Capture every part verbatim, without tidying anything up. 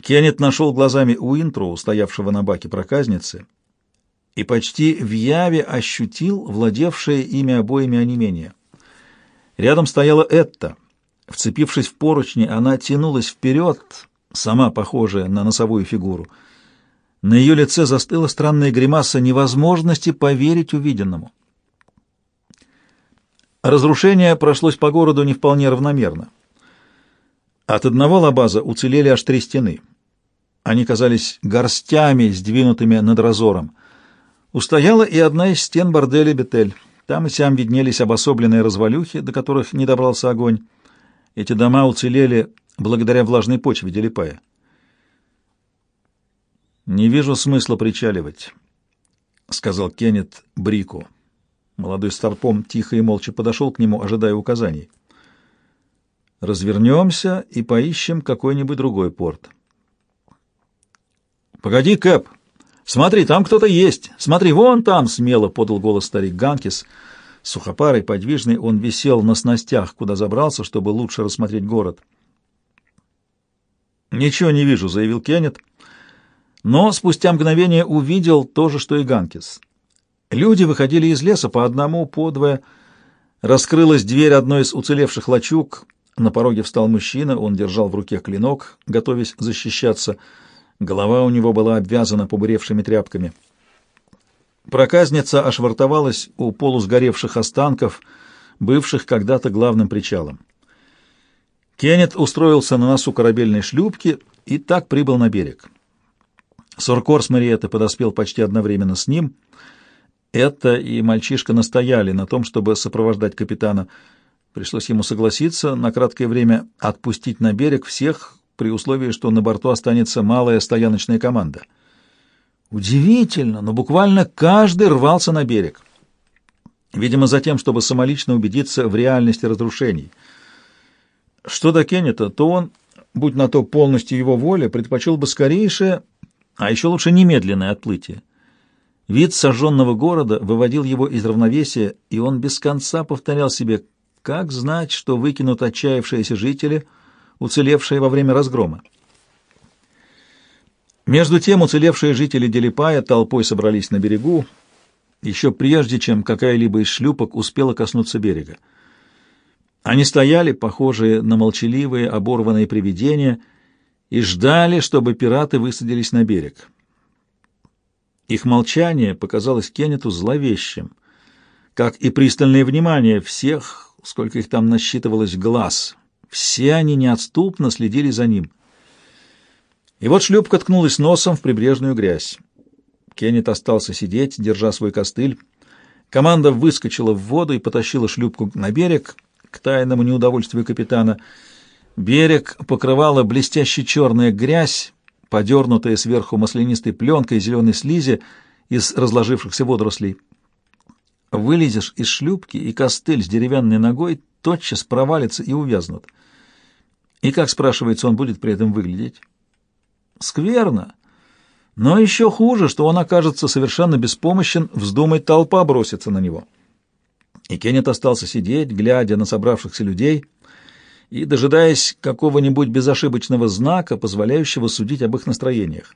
Кеннет нашел глазами Уинтроу, стоявшего на баке проказницы, и почти в яве ощутил владевшее ими обоими онемение. Рядом стояла Этта. Вцепившись в поручни, она тянулась вперед, сама похожая на носовую фигуру. На ее лице застыла странная гримаса невозможности поверить увиденному. Разрушение прошлось по городу не вполне равномерно. От одного лабаза уцелели аж три стены. Они казались горстями, сдвинутыми над разором. Устояла и одна из стен борделя Бетель. Там и сям виднелись обособленные развалюхи, до которых не добрался огонь. Эти дома уцелели благодаря влажной почве Делипая. «Не вижу смысла причаливать», — сказал Кеннет Брику. Молодой старпом тихо и молча подошел к нему, ожидая указаний. «Развернемся и поищем какой-нибудь другой порт». «Погоди, Кэп! Смотри, там кто-то есть! Смотри, вон там!» — смело подал голос старик Ганкис. Сухопарый, подвижный, он висел на снастях, куда забрался, чтобы лучше рассмотреть город. «Ничего не вижу», — заявил Кеннет, но спустя мгновение увидел то же, что и Ганкис. Люди выходили из леса по одному, по двое. Раскрылась дверь одной из уцелевших лачуг. На пороге встал мужчина, он держал в руке клинок, готовясь защищаться. Голова у него была обвязана побуревшими тряпками. Проказница ошвартовалась у полусгоревших останков, бывших когда-то главным причалом. Кеннет устроился на носу корабельной шлюпки и так прибыл на берег. Соркор с Мариеттой подоспел почти одновременно с ним. Это и мальчишка настояли на том, чтобы сопровождать капитана. Пришлось ему согласиться на краткое время отпустить на берег всех, при условии, что на борту останется малая стояночная команда. Удивительно, но буквально каждый рвался на берег. Видимо, за тем, чтобы самолично убедиться в реальности разрушений. Что до Кеннета, то он, будь на то полностью его воля, предпочел бы скорейшее, а еще лучше немедленное отплытие. Вид сожженного города выводил его из равновесия, и он без конца повторял себе, как знать, что выкинут отчаявшиеся жители, уцелевшие во время разгрома. Между тем уцелевшие жители Делипая толпой собрались на берегу, еще прежде, чем какая-либо из шлюпок успела коснуться берега. Они стояли, похожие на молчаливые, оборванные привидения, и ждали, чтобы пираты высадились на берег. Их молчание показалось Кеннету зловещим, как и пристальное внимание всех, сколько их там насчитывалось, глаз. Все они неотступно следили за ним. И вот шлюпка ткнулась носом в прибрежную грязь. Кеннет остался сидеть, держа свой костыль. Команда выскочила в воду и потащила шлюпку на берег, к тайному неудовольствию капитана. Берег покрывала блестяще черная грязь, подернутая сверху маслянистой пленкой зеленой слизи из разложившихся водорослей. Вылезешь из шлюпки, и костыль с деревянной ногой тотчас провалится и увязнут. И как, спрашивается, он будет при этом выглядеть? Скверно. Но еще хуже, что он окажется совершенно беспомощен, вздумает толпа броситься на него. И Кеннет остался сидеть, глядя на собравшихся людей и дожидаясь какого-нибудь безошибочного знака, позволяющего судить об их настроениях.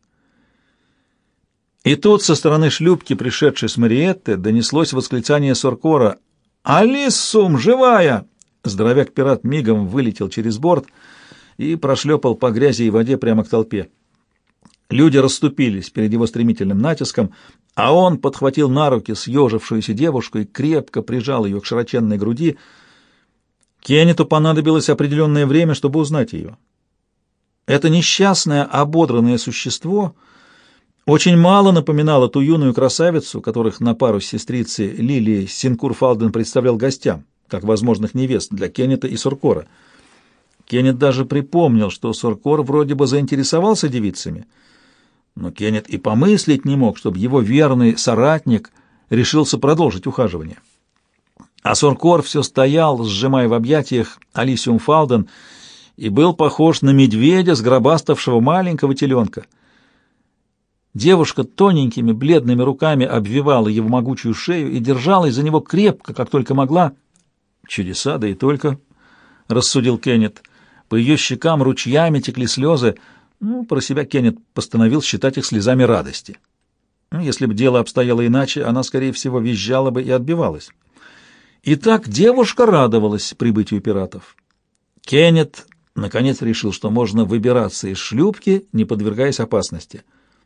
И тут со стороны шлюпки, пришедшей с Мариетты, донеслось восклицание Соркора: «Алиссум, живая!» Здоровяк-пират мигом вылетел через борт и прошлепал по грязи и воде прямо к толпе. Люди расступились перед его стремительным натиском, а он подхватил на руки съежившуюся девушку и крепко прижал ее к широченной груди. Кеннету понадобилось определенное время, чтобы узнать ее. Это несчастное, ободранное существо очень мало напоминало ту юную красавицу, которых на пару с сестрицей Лилией Синкур-Фалден представлял гостям, как возможных невест для Кеннета и Соркора. Кеннет даже припомнил, что Соркор вроде бы заинтересовался девицами, но Кеннет и помыслить не мог, чтобы его верный соратник решился продолжить ухаживание. А Соркор все стоял, сжимая в объятиях Алисиум Фалден, и был похож на медведя, сгробаставшего маленького теленка. Девушка тоненькими бледными руками обвивала его могучую шею и держалась за него крепко, как только могла. «Чудеса, да и только», — рассудил Кеннет. По ее щекам ручьями текли слезы. Ну, про себя Кеннет постановил считать их слезами радости. Ну, если бы дело обстояло иначе, она, скорее всего, визжала бы и отбивалась. Итак, девушка радовалась прибытию пиратов. Кеннет наконец решил, что можно выбираться из шлюпки, не подвергаясь опасности.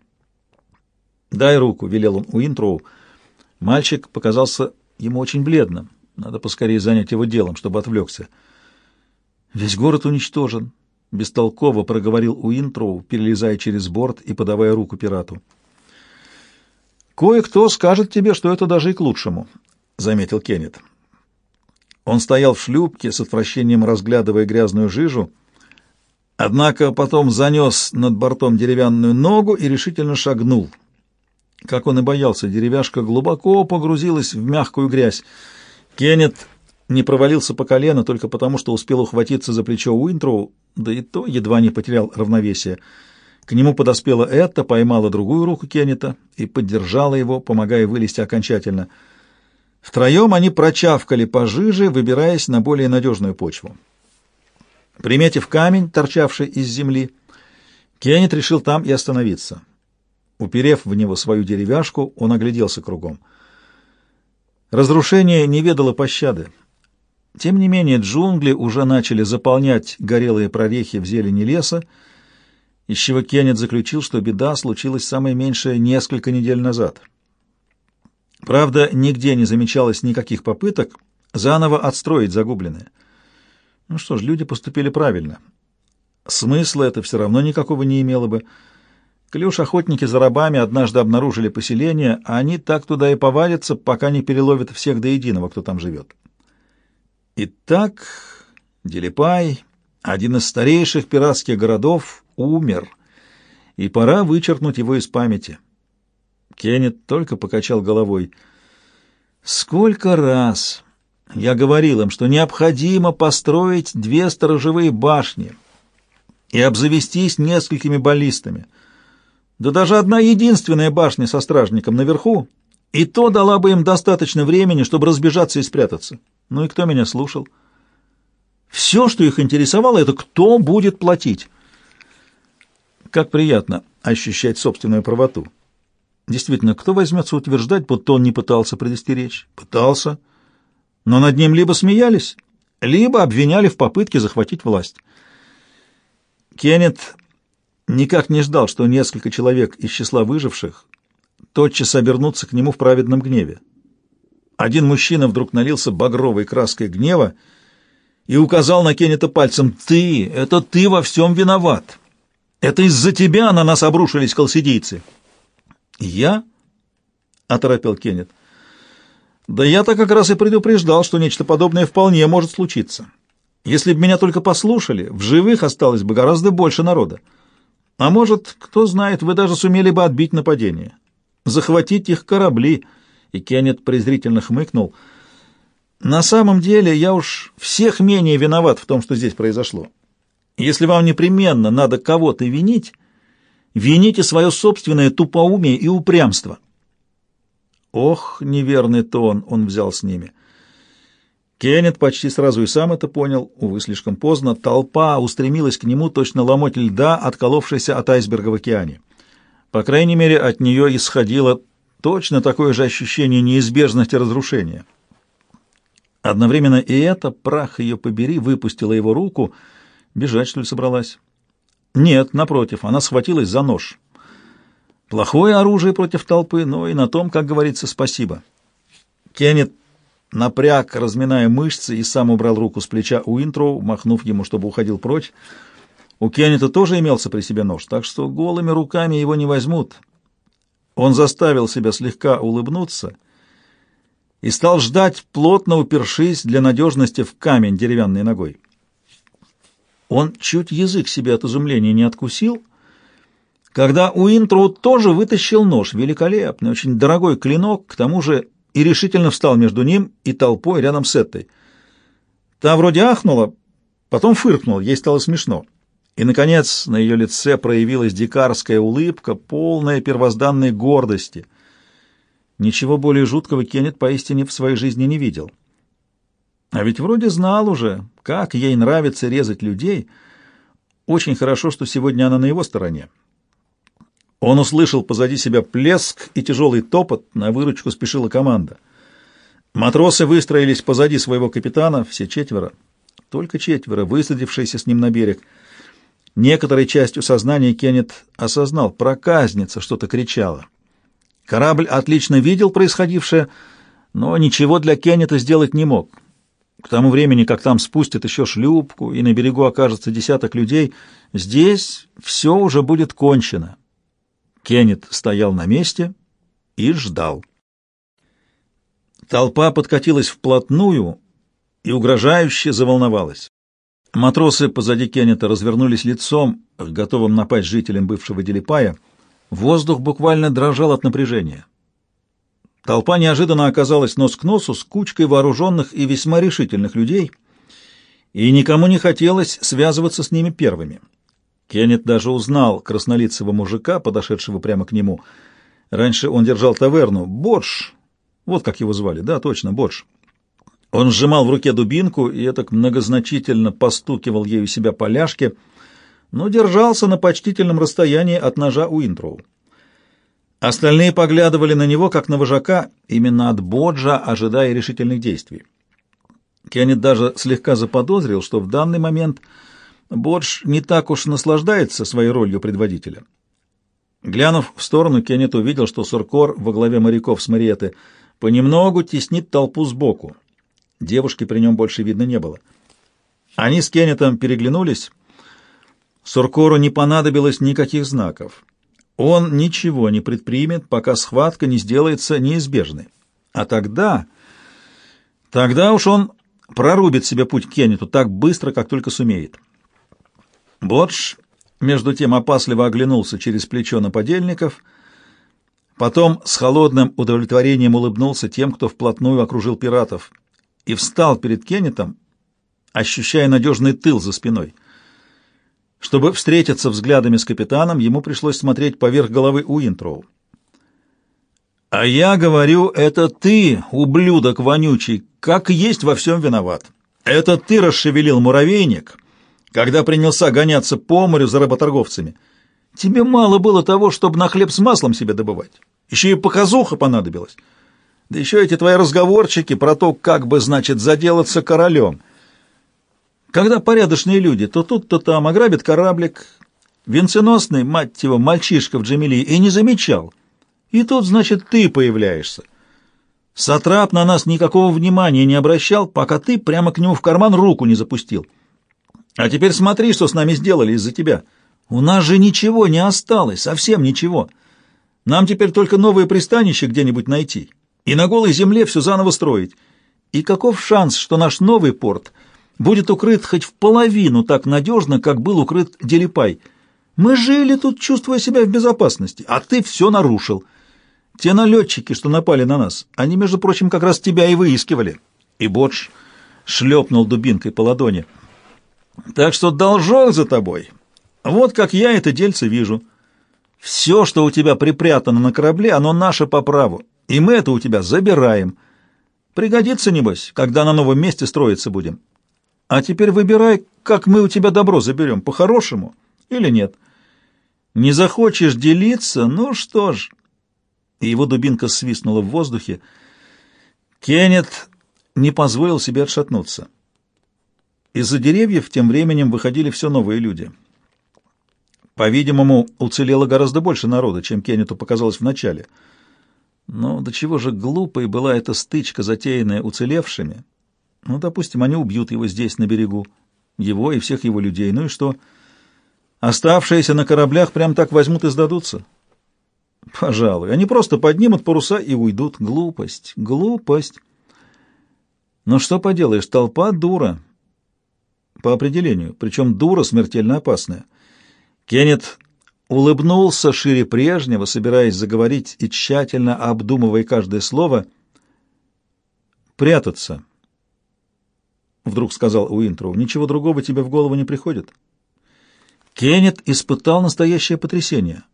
«Дай руку», — велел он Уинтроу. Мальчик показался ему очень бледным. Надо поскорее занять его делом, чтобы отвлекся. «Весь город уничтожен», — бестолково проговорил Уинтроу, перелезая через борт и подавая руку пирату. «Кое-кто скажет тебе, что это даже и к лучшему», — заметил Кеннет. Он стоял в шлюпке, с отвращением разглядывая грязную жижу, однако потом занес над бортом деревянную ногу и решительно шагнул. Как он и боялся, деревяшка глубоко погрузилась в мягкую грязь. Кеннет не провалился по колено только потому, что успел ухватиться за плечо Уинтроу, да и то едва не потерял равновесие. К нему подоспела Этта, поймала другую руку Кеннета и поддержала его, помогая вылезти окончательно. Втроем они прочавкали по жиже, выбираясь на более надежную почву. Приметив камень, торчавший из земли, Кеннет решил там и остановиться. Уперев в него свою деревяшку, он огляделся кругом. Разрушение не ведало пощады. Тем не менее, джунгли уже начали заполнять горелые прорехи в зелени леса, из чего Кеннет заключил, что беда случилась самое меньшее несколько недель назад. Правда, нигде не замечалось никаких попыток заново отстроить загубленное. Ну что ж, люди поступили правильно. Смысла это все равно никакого не имело бы. Коли уж охотники за рабами однажды обнаружили поселение, а они так туда и повалятся, пока не переловят всех до единого, кто там живет. Итак, Делипай, один из старейших пиратских городов, умер, и пора вычеркнуть его из памяти. Кеннет только покачал головой. Сколько раз я говорил им, что необходимо построить две сторожевые башни и обзавестись несколькими баллистами. Да даже одна единственная башня со стражником наверху, и то дала бы им достаточно времени, чтобы разбежаться и спрятаться. Ну и кто меня слушал? Все, что их интересовало, это кто будет платить. Как приятно ощущать собственную правоту. Действительно, кто возьмется утверждать, будто он не пытался предостеречь? Пытался. Но над ним либо смеялись, либо обвиняли в попытке захватить власть. Кеннет никак не ждал, что несколько человек из числа выживших тотчас обернутся к нему в праведном гневе. Один мужчина вдруг налился багровой краской гнева и указал на Кеннета пальцем: «Ты, это ты во всем виноват! Это из-за тебя на нас обрушились колсидийцы!» «Я?» — оторопел Кеннет. «Да я-то как раз и предупреждал, что нечто подобное вполне может случиться. Если бы меня только послушали, в живых осталось бы гораздо больше народа. А может, кто знает, вы даже сумели бы отбить нападение, захватить их корабли». И Кеннет презрительно хмыкнул. «На самом деле я уж всех менее виноват в том, что здесь произошло. Если вам непременно надо кого-то винить, вините свое собственное тупоумие и упрямство». Ох, неверный тон он взял с ними. Кеннет почти сразу и сам это понял, увы, слишком поздно. Толпа устремилась к нему, точно ломоть льда, отколовшийся от айсберга в океане. По крайней мере, от нее исходило точно такое же ощущение неизбежности разрушения. Одновременно и это, прах ее побери, выпустила его руку. Бежать, что ли, собралась? Нет, напротив, она схватилась за нож. Плохое оружие против толпы, но и на том, как говорится, спасибо. Кеннет напряг, разминая мышцы, и сам убрал руку с плеча Уинтроу, махнув ему, чтобы уходил прочь. У Кеннета тоже имелся при себе нож, так что голыми руками его не возьмут. Он заставил себя слегка улыбнуться и стал ждать, плотно упершись для надежности в камень деревянной ногой. Он чуть язык себе от изумления не откусил, когда Уинтроу тоже вытащил нож, великолепный, очень дорогой клинок, к тому же и решительно встал между ним и толпой рядом с этой. Та вроде ахнула, потом фыркнула, ей стало смешно. И, наконец, на ее лице проявилась дикарская улыбка, полная первозданной гордости. Ничего более жуткого Кеннет поистине в своей жизни не видел. А ведь вроде знал уже, как ей нравится резать людей. Очень хорошо, что сегодня она на его стороне. Он услышал позади себя плеск и тяжелый топот, на выручку спешила команда. Матросы выстроились позади своего капитана, все четверо, только четверо, высадившиеся с ним на берег. Некоторой частью сознания Кеннет осознал, проказница что-то кричала. Корабль отлично видел происходившее, но ничего для Кеннета сделать не мог. К тому времени, как там спустят еще шлюпку, и на берегу окажется десяток людей, здесь все уже будет кончено. Кеннет стоял на месте и ждал. Толпа подкатилась вплотную и угрожающе заволновалась. Матросы позади Кеннета развернулись лицом к готовым напасть жителям бывшего Делипая. Воздух буквально дрожал от напряжения. Толпа неожиданно оказалась нос к носу с кучкой вооруженных и весьма решительных людей, и никому не хотелось связываться с ними первыми. Кеннет даже узнал краснолицего мужика, подошедшего прямо к нему. Раньше он держал таверну. Борж, вот как его звали, да, точно, Борж. Он сжимал в руке дубинку и этак многозначительно постукивал ею себя по ляжке, но держался на почтительном расстоянии от ножа Уинтроу. Остальные поглядывали на него, как на вожака, именно от Боджа, ожидая решительных действий. Кеннет даже слегка заподозрил, что в данный момент Бодж не так уж наслаждается своей ролью предводителя. Глянув в сторону, Кеннет увидел, что Суркор во главе моряков с Мариэты понемногу теснит толпу сбоку. Девушки при нем больше видно не было. Они с Кеннетом переглянулись. Суркору не понадобилось никаких знаков. Он ничего не предпримет, пока схватка не сделается неизбежной. А тогда... Тогда уж он прорубит себе путь к Кеннету так быстро, как только сумеет. Бодж, между тем, опасливо оглянулся через плечо на подельников, потом с холодным удовлетворением улыбнулся тем, кто вплотную окружил пиратов, и встал перед Кеннетом, ощущая надежный тыл за спиной. Чтобы встретиться взглядами с капитаном, ему пришлось смотреть поверх головы Уинтроу. «А я говорю, это ты, ублюдок вонючий, как есть во всем виноват. Это ты расшевелил муравейник, когда принялся гоняться по морю за работорговцами. Тебе мало было того, чтобы на хлеб с маслом себе добывать. Еще и показуха понадобилась. Да еще эти твои разговорчики про то, как бы, значит, заделаться королем. Когда порядочные люди то тут, то там ограбят кораблик, венценосный, мать его, мальчишка в Джамилии, и не замечал. И тут, значит, ты появляешься. Сатрап на нас никакого внимания не обращал, пока ты прямо к нему в карман руку не запустил. А теперь смотри, что с нами сделали из-за тебя. У нас же ничего не осталось, совсем ничего. Нам теперь только новое пристанище где-нибудь найти и на голой земле все заново строить. И каков шанс, что наш новый порт будет укрыт хоть в половину так надежно, как был укрыт Делипай? Мы жили тут, чувствуя себя в безопасности, а ты все нарушил. Те налетчики, что напали на нас, они, между прочим, как раз тебя и выискивали». И Бодж шлепнул дубинкой по ладони. «Так что должок за тобой. Вот как я это дельце вижу. Все, что у тебя припрятано на корабле, оно наше по праву, и мы это у тебя забираем. Пригодится, небось, когда на новом месте строиться будем. А теперь выбирай, как мы у тебя добро заберем, по-хорошему или нет. Не захочешь делиться, ну что ж». И его дубинка свистнула в воздухе. Кеннет не позволил себе отшатнуться. Из-за деревьев тем временем выходили все новые люди. По-видимому, уцелело гораздо больше народа, чем Кеннету показалось вначале. Но до чего же глупой была эта стычка, затеянная уцелевшими. Ну, допустим, они убьют его здесь, на берегу, его и всех его людей. Ну и что? Оставшиеся на кораблях прям так возьмут и сдадутся? Пожалуй, они просто поднимут паруса и уйдут. Глупость, глупость. Но что поделаешь, толпа дура. По определению, причем дура смертельно опасная. Кеннет улыбнулся шире прежнего, собираясь заговорить и тщательно обдумывая каждое слово. «Прятаться», — вдруг сказал Уинтроу. «Ничего другого тебе в голову не приходит?» Кеннет испытал настоящее потрясение.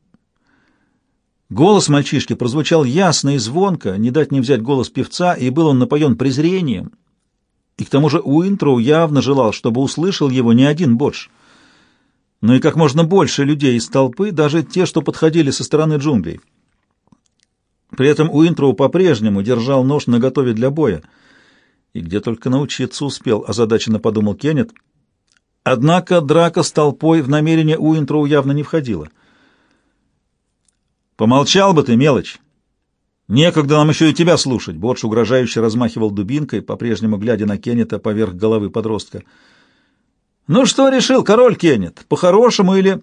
Голос мальчишки прозвучал ясно и звонко, не дать не взять голос певца, и был он напоен презрением. И к тому же Уинтроу явно желал, чтобы услышал его не один Бодж. но и как можно больше людей из толпы, даже те, что подходили со стороны джунглей. При этом Уинтроу по-прежнему держал нож наготове для боя. И где только научиться успел, озадаченно подумал Кеннет. Однако драка с толпой в намерение Уинтроу явно не входила. «Помолчал бы ты, мелочь! Некогда нам еще и тебя слушать!» Бодж угрожающе размахивал дубинкой, по-прежнему глядя на Кеннета поверх головы подростка. «Ну что решил, король Кеннет, по-хорошему или...»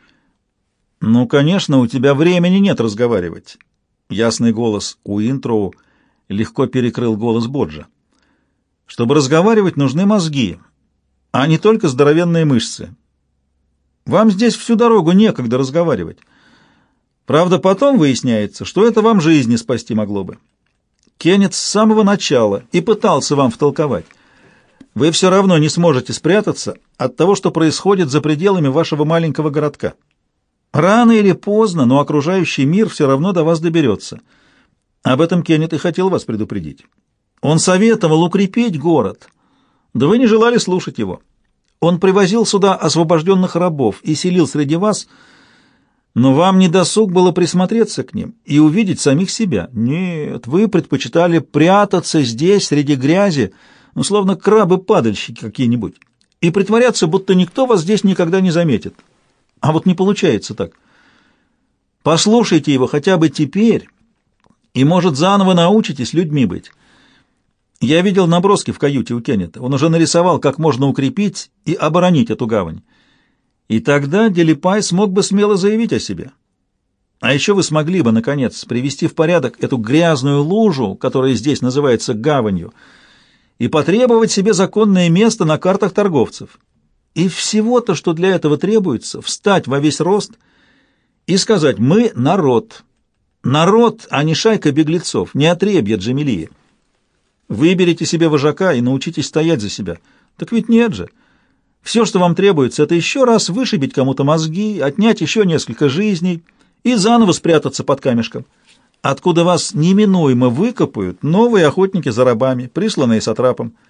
«Ну, конечно, у тебя времени нет разговаривать». Ясный голос Уинтроу легко перекрыл голос Боджа. «Чтобы разговаривать, нужны мозги, а не только здоровенные мышцы. Вам здесь всю дорогу некогда разговаривать. Правда, потом выясняется, что это вам жизни спасти могло бы. Кеннет с самого начала и пытался вам втолковать. Вы все равно не сможете спрятаться от того, что происходит за пределами вашего маленького городка. Рано или поздно, но окружающий мир все равно до вас доберется. Об этом Кеннет и хотел вас предупредить. Он советовал укрепить город, да вы не желали слушать его. Он привозил сюда освобожденных рабов и селил среди вас, но вам не досуг было присмотреться к ним и увидеть самих себя. Нет, вы предпочитали прятаться здесь, среди грязи, ну, словно крабы-падальщики какие-нибудь, и притворяться, будто никто вас здесь никогда не заметит. А вот не получается так. Послушайте его хотя бы теперь, и, может, заново научитесь людьми быть. Я видел наброски в каюте у Кеннета. Он уже нарисовал, как можно укрепить и оборонить эту гавань. И тогда Делипай смог бы смело заявить о себе. А еще вы смогли бы, наконец, привести в порядок эту грязную лужу, которая здесь называется гаванью, и потребовать себе законное место на картах торговцев. И всего-то, что для этого требуется, встать во весь рост и сказать: «Мы народ». Народ, а не шайка беглецов, не отребья Джамилии. Выберите себе вожака и научитесь стоять за себя. Так ведь нет же. Все, что вам требуется, это еще раз вышибить кому-то мозги, отнять еще несколько жизней и заново спрятаться под камешком, откуда вас неминуемо выкопают новые охотники за рабами, присланные сатрапом.